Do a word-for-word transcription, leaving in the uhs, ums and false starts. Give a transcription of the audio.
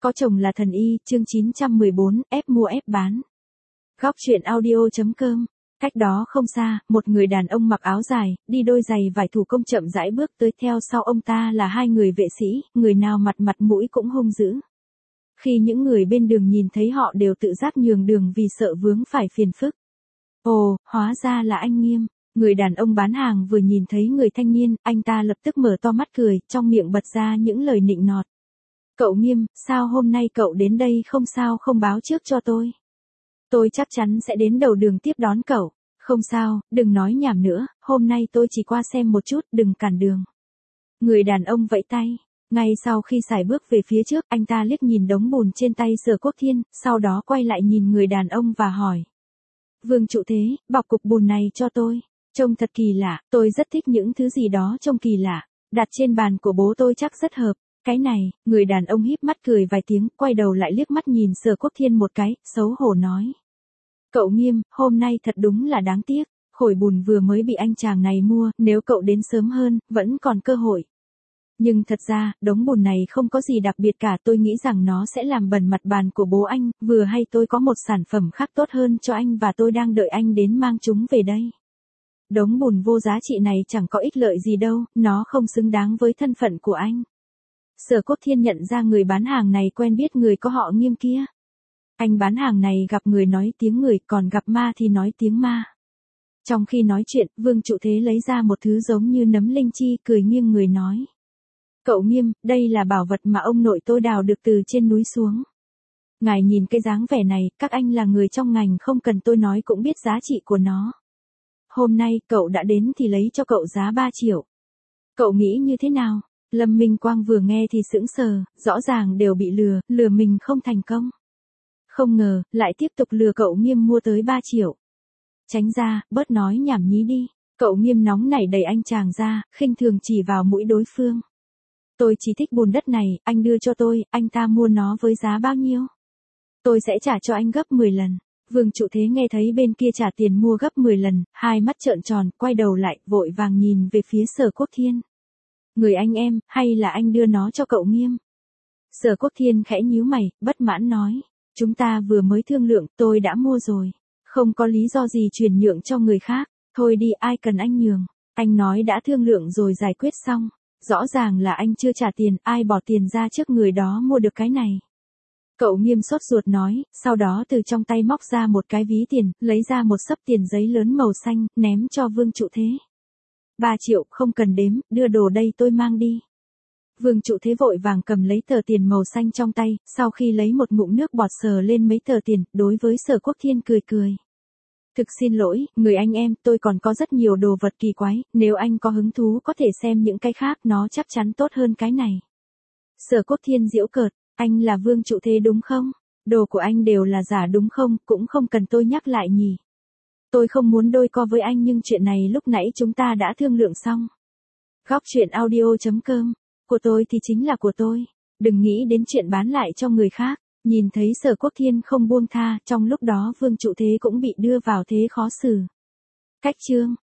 Có chồng là thần y, chương chín trăm mười bốn, ép mua ép bán. Góc truyện audio.com. Cách đó không xa, một người đàn ông mặc áo dài, đi đôi giày vải thủ công chậm rãi bước tới, theo sau ông ta là hai người vệ sĩ, người nào mặt mặt mũi cũng hung dữ. Khi những người bên đường nhìn thấy họ đều tự giác nhường đường vì sợ vướng phải phiền phức. Ồ, hóa ra là anh Nghiêm. Người đàn ông bán hàng vừa nhìn thấy người thanh niên, anh ta lập tức mở to mắt cười, trong miệng bật ra những lời nịnh nọt. Cậu Nghiêm, sao hôm nay cậu đến đây không sao không báo trước cho tôi? Tôi chắc chắn sẽ đến đầu đường tiếp đón cậu. Không sao, đừng nói nhảm nữa, hôm nay tôi chỉ qua xem một chút, đừng cản đường. Người đàn ông vẫy tay. Ngay sau khi sải bước về phía trước, anh ta liếc nhìn đống bùn trên tay Sở Quốc Thiên, sau đó quay lại nhìn người đàn ông và hỏi. Vương trụ thế, bọc cục bùn này cho tôi. Trông thật kỳ lạ, tôi rất thích những thứ gì đó trông kỳ lạ. Đặt trên bàn của bố tôi chắc rất hợp. Cái này, người đàn ông híp mắt cười vài tiếng, quay đầu lại liếc mắt nhìn Sở Quốc Thiên một cái, xấu hổ nói. Cậu Nghiêm, hôm nay thật đúng là đáng tiếc, khối bùn vừa mới bị anh chàng này mua, nếu cậu đến sớm hơn, vẫn còn cơ hội. Nhưng thật ra, đống bùn này không có gì đặc biệt cả, tôi nghĩ rằng nó sẽ làm bẩn mặt bàn của bố anh, vừa hay tôi có một sản phẩm khác tốt hơn cho anh và tôi đang đợi anh đến mang chúng về đây. Đống bùn vô giá trị này chẳng có ích lợi gì đâu, nó không xứng đáng với thân phận của anh. Sở Quốc Thiên nhận ra người bán hàng này quen biết người có họ Nghiêm kia. Anh bán hàng này gặp người nói tiếng người, còn gặp ma thì nói tiếng ma. Trong khi nói chuyện, Vương trụ thế lấy ra một thứ giống như nấm linh chi, cười nghiêng người nói. Cậu Nghiêm, đây là bảo vật mà ông nội tôi đào được từ trên núi xuống. Ngài nhìn cái dáng vẻ này, các anh là người trong ngành không cần tôi nói cũng biết giá trị của nó. Hôm nay, cậu đã đến thì lấy cho cậu giá ba triệu. Cậu nghĩ như thế nào? Lâm Minh Quang vừa nghe thì sững sờ, rõ ràng đều bị lừa, lừa mình không thành công. Không ngờ, lại tiếp tục lừa cậu Nghiêm mua tới ba triệu. Tránh ra, bớt nói nhảm nhí đi. Cậu Nghiêm nóng nảy đẩy anh chàng ra, khinh thường chỉ vào mũi đối phương. Tôi chỉ thích bùn đất này, anh đưa cho tôi, anh ta mua nó với giá bao nhiêu? Tôi sẽ trả cho anh gấp mười lần. Vương trụ thế nghe thấy bên kia trả tiền mua gấp mười lần, hai mắt trợn tròn, quay đầu lại, vội vàng nhìn về phía Sở Quốc Thiên. Người anh em, hay là anh đưa nó cho cậu Nghiêm? Sở Quốc Thiên khẽ nhíu mày, bất mãn nói. Chúng ta vừa mới thương lượng, tôi đã mua rồi. Không có lý do gì chuyển nhượng cho người khác. Thôi đi, ai cần anh nhường. Anh nói đã thương lượng rồi giải quyết xong. Rõ ràng là anh chưa trả tiền, ai bỏ tiền ra trước người đó mua được cái này. Cậu Nghiêm sốt ruột nói, sau đó từ trong tay móc ra một cái ví tiền, lấy ra một xấp tiền giấy lớn màu xanh, ném cho Vương trụ thế. Ba triệu, không cần đếm, đưa đồ đây tôi mang đi. Vương trụ thế vội vàng cầm lấy tờ tiền màu xanh trong tay, sau khi lấy một ngụm nước bọt sờ lên mấy tờ tiền, đối với Sở Quốc Thiên cười cười. Thực xin lỗi, người anh em, tôi còn có rất nhiều đồ vật kỳ quái, nếu anh có hứng thú có thể xem những cái khác, nó chắc chắn tốt hơn cái này. Sở Quốc Thiên giễu cợt, anh là Vương trụ thế đúng không? Đồ của anh đều là giả đúng không, cũng không cần tôi nhắc lại nhỉ. Tôi không muốn đôi co với anh nhưng chuyện này lúc nãy chúng ta đã thương lượng xong. Góc truyện audio.com. Của tôi thì chính là của tôi. Đừng nghĩ đến chuyện bán lại cho người khác. Nhìn thấy Sở Quốc Thiên không buông tha, trong lúc đó Vương trụ thế cũng bị đưa vào thế khó xử. Cách chương.